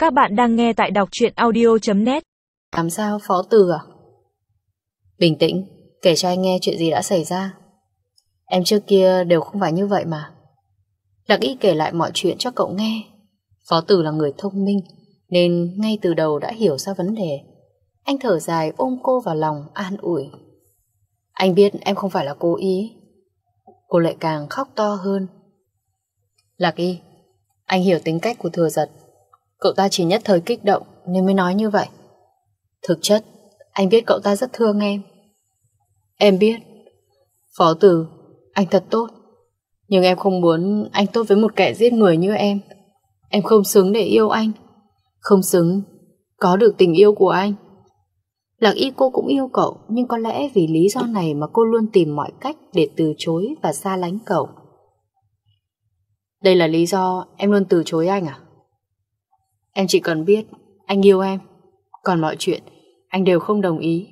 Các bạn đang nghe tại đọc truyện audio.net. Làm sao Phó Từ à? Bình tĩnh, kể cho anh nghe chuyện gì đã xảy ra. Em trước kia đều không phải như vậy mà. Lạc Y kể lại mọi chuyện cho cậu nghe. Phó Từ là người thông minh nên ngay từ đầu đã hiểu ra vấn đề. Anh thở dài ôm cô vào lòng an ủi. Anh biết em không phải là cố ý. Cô lại càng khóc to hơn. Lạc Y, anh hiểu tính cách của Thừa Giật. Cậu ta chỉ nhất thời kích động nên mới nói như vậy. Thực chất anh biết cậu ta rất thương em. Em biết. Phó Từ, anh thật tốt. Nhưng em không muốn anh tốt với một kẻ giết người như em. Em không xứng để yêu anh. Không xứng có được tình yêu của anh. Lạc Y cô cũng yêu cậu, nhưng có lẽ vì lý do này mà cô luôn tìm mọi cách để từ chối và xa lánh cậu. Đây là lý do em luôn từ chối anh à? Em chỉ cần biết anh yêu em, còn mọi chuyện anh đều không đồng ý.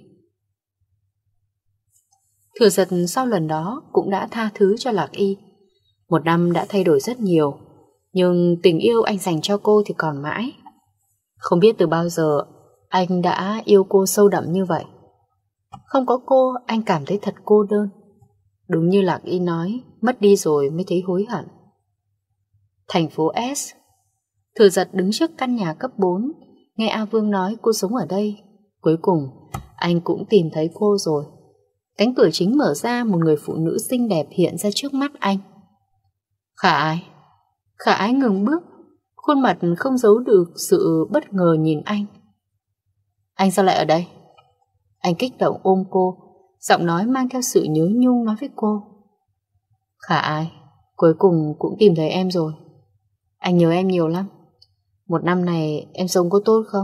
Thừa Giật sau lần đó cũng đã tha thứ cho Lạc Y. Một năm đã thay đổi rất nhiều, nhưng tình yêu anh dành cho cô thì còn mãi. Không biết từ bao giờ anh đã yêu cô sâu đậm như vậy. Không có cô anh cảm thấy thật cô đơn. Đúng như Lạc Y nói, mất đi rồi mới thấy hối hận. Thành phố S. Thừa Giật đứng trước căn nhà cấp 4, nghe A Vương nói cô sống ở đây. Cuối cùng anh cũng tìm thấy cô rồi. Cánh cửa chính mở ra, một người phụ nữ xinh đẹp hiện ra trước mắt anh. Khả Ái. Khả Ái ngừng bước, khuôn mặt không giấu được sự bất ngờ nhìn anh. Anh sao lại ở đây? Anh kích động ôm cô, giọng nói mang theo sự nhớ nhung nói với cô. Khả Ái, cuối cùng cũng tìm thấy em rồi. Anh nhớ em nhiều lắm. Một năm này em sống có tốt không?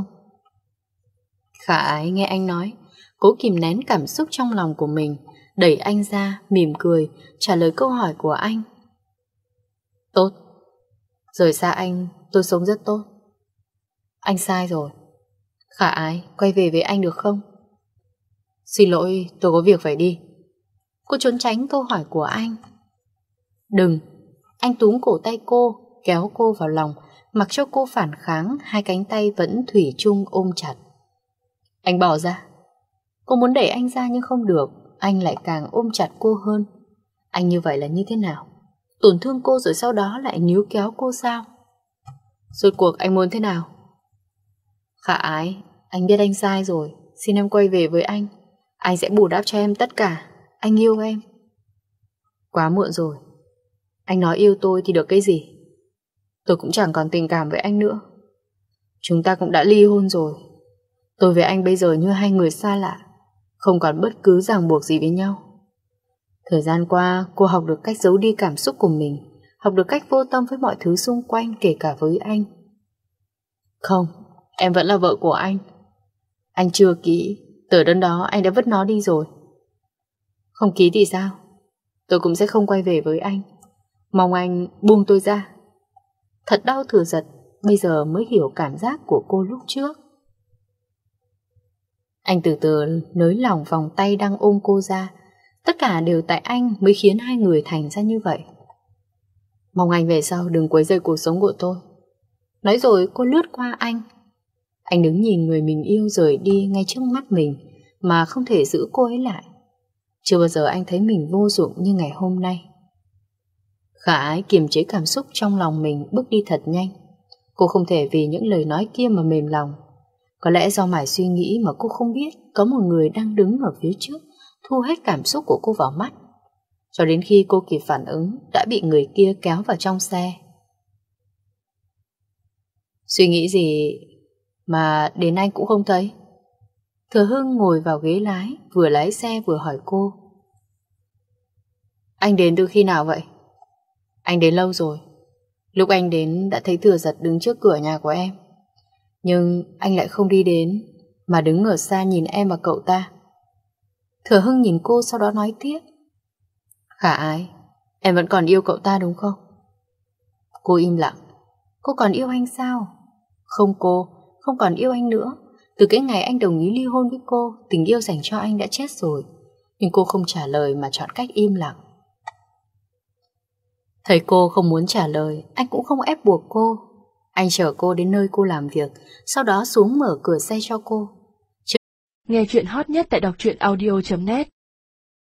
Khả Ái nghe anh nói, cố kìm nén cảm xúc trong lòng của mình, đẩy anh ra, mỉm cười, trả lời câu hỏi của anh. Tốt. Rời xa anh, tôi sống rất tốt. Anh sai rồi. Khả Ái, quay về với anh được không? Xin lỗi, tôi có việc phải đi. Cô trốn tránh câu hỏi của anh. Đừng. Anh túm cổ tay cô, kéo cô vào lòng, mặc cho cô phản kháng, hai cánh tay vẫn thủy chung ôm chặt. Anh bỏ ra. Cô muốn đẩy anh ra nhưng không được, anh lại càng ôm chặt cô hơn. Anh như vậy là như thế nào? Tổn thương cô rồi sau đó lại níu kéo cô sao? Rốt cuộc anh muốn thế nào? Khả Ái, anh biết anh sai rồi, xin em quay về với anh. Anh sẽ bù đắp cho em tất cả. Anh yêu em. Quá muộn rồi. Anh nói yêu tôi thì được cái gì? Tôi cũng chẳng còn tình cảm với anh nữa. Chúng ta cũng đã ly hôn rồi. Tôi với anh bây giờ như hai người xa lạ, không còn bất cứ ràng buộc gì với nhau. Thời gian qua cô học được cách giấu đi cảm xúc của mình, học được cách vô tâm với mọi thứ xung quanh, kể cả với anh. Không, em vẫn là vợ của anh. Anh chưa ký, tờ đơn đó anh đã vứt nó đi rồi. Không ký thì sao? Tôi cũng sẽ không quay về với anh. Mong anh buông tôi ra. Thật đau. Thừa Giật bây giờ mới hiểu cảm giác của cô lúc trước. Anh từ từ nới lỏng vòng tay đang ôm cô ra. Tất cả đều tại anh mới khiến hai người thành ra như vậy. Mong anh về sau đừng quấy rầy cuộc sống của tôi. Nói rồi cô lướt qua anh. Anh đứng nhìn người mình yêu rời đi ngay trước mắt mình mà không thể giữ cô ấy lại. Chưa bao giờ anh thấy mình vô dụng như ngày hôm nay. Khả Ái kiềm chế cảm xúc trong lòng mình, bước đi thật nhanh. Cô không thể vì những lời nói kia mà mềm lòng. Có lẽ do mải suy nghĩ mà cô không biết có một người đang đứng ở phía trước, thu hết cảm xúc của cô vào mắt. Cho đến khi cô kịp phản ứng, đã bị người kia kéo vào trong xe. Suy nghĩ gì mà đến anh cũng không thấy? Thừa Hưng ngồi vào ghế lái, vừa lái xe vừa hỏi cô. Anh đến từ khi nào vậy? Anh đến lâu rồi. Lúc anh đến đã thấy Thừa Giật đứng trước cửa nhà của em. Nhưng anh lại không đi đến, mà đứng ở xa nhìn em và cậu ta. Thừa Hưng nhìn cô sau đó nói tiếp. Khả Ái, em vẫn còn yêu cậu ta đúng không? Cô im lặng. Cô còn yêu anh sao? Không, cô không còn yêu anh nữa. Từ cái ngày anh đồng ý ly hôn với cô, tình yêu dành cho anh đã chết rồi. Nhưng cô không trả lời mà chọn cách im lặng. Thấy cô không muốn trả lời, anh cũng không ép buộc cô. Anh chở cô đến nơi cô làm việc, sau đó xuống mở cửa xe cho cô. Nghe chuyện hot nhất tại đọc truyện audio.net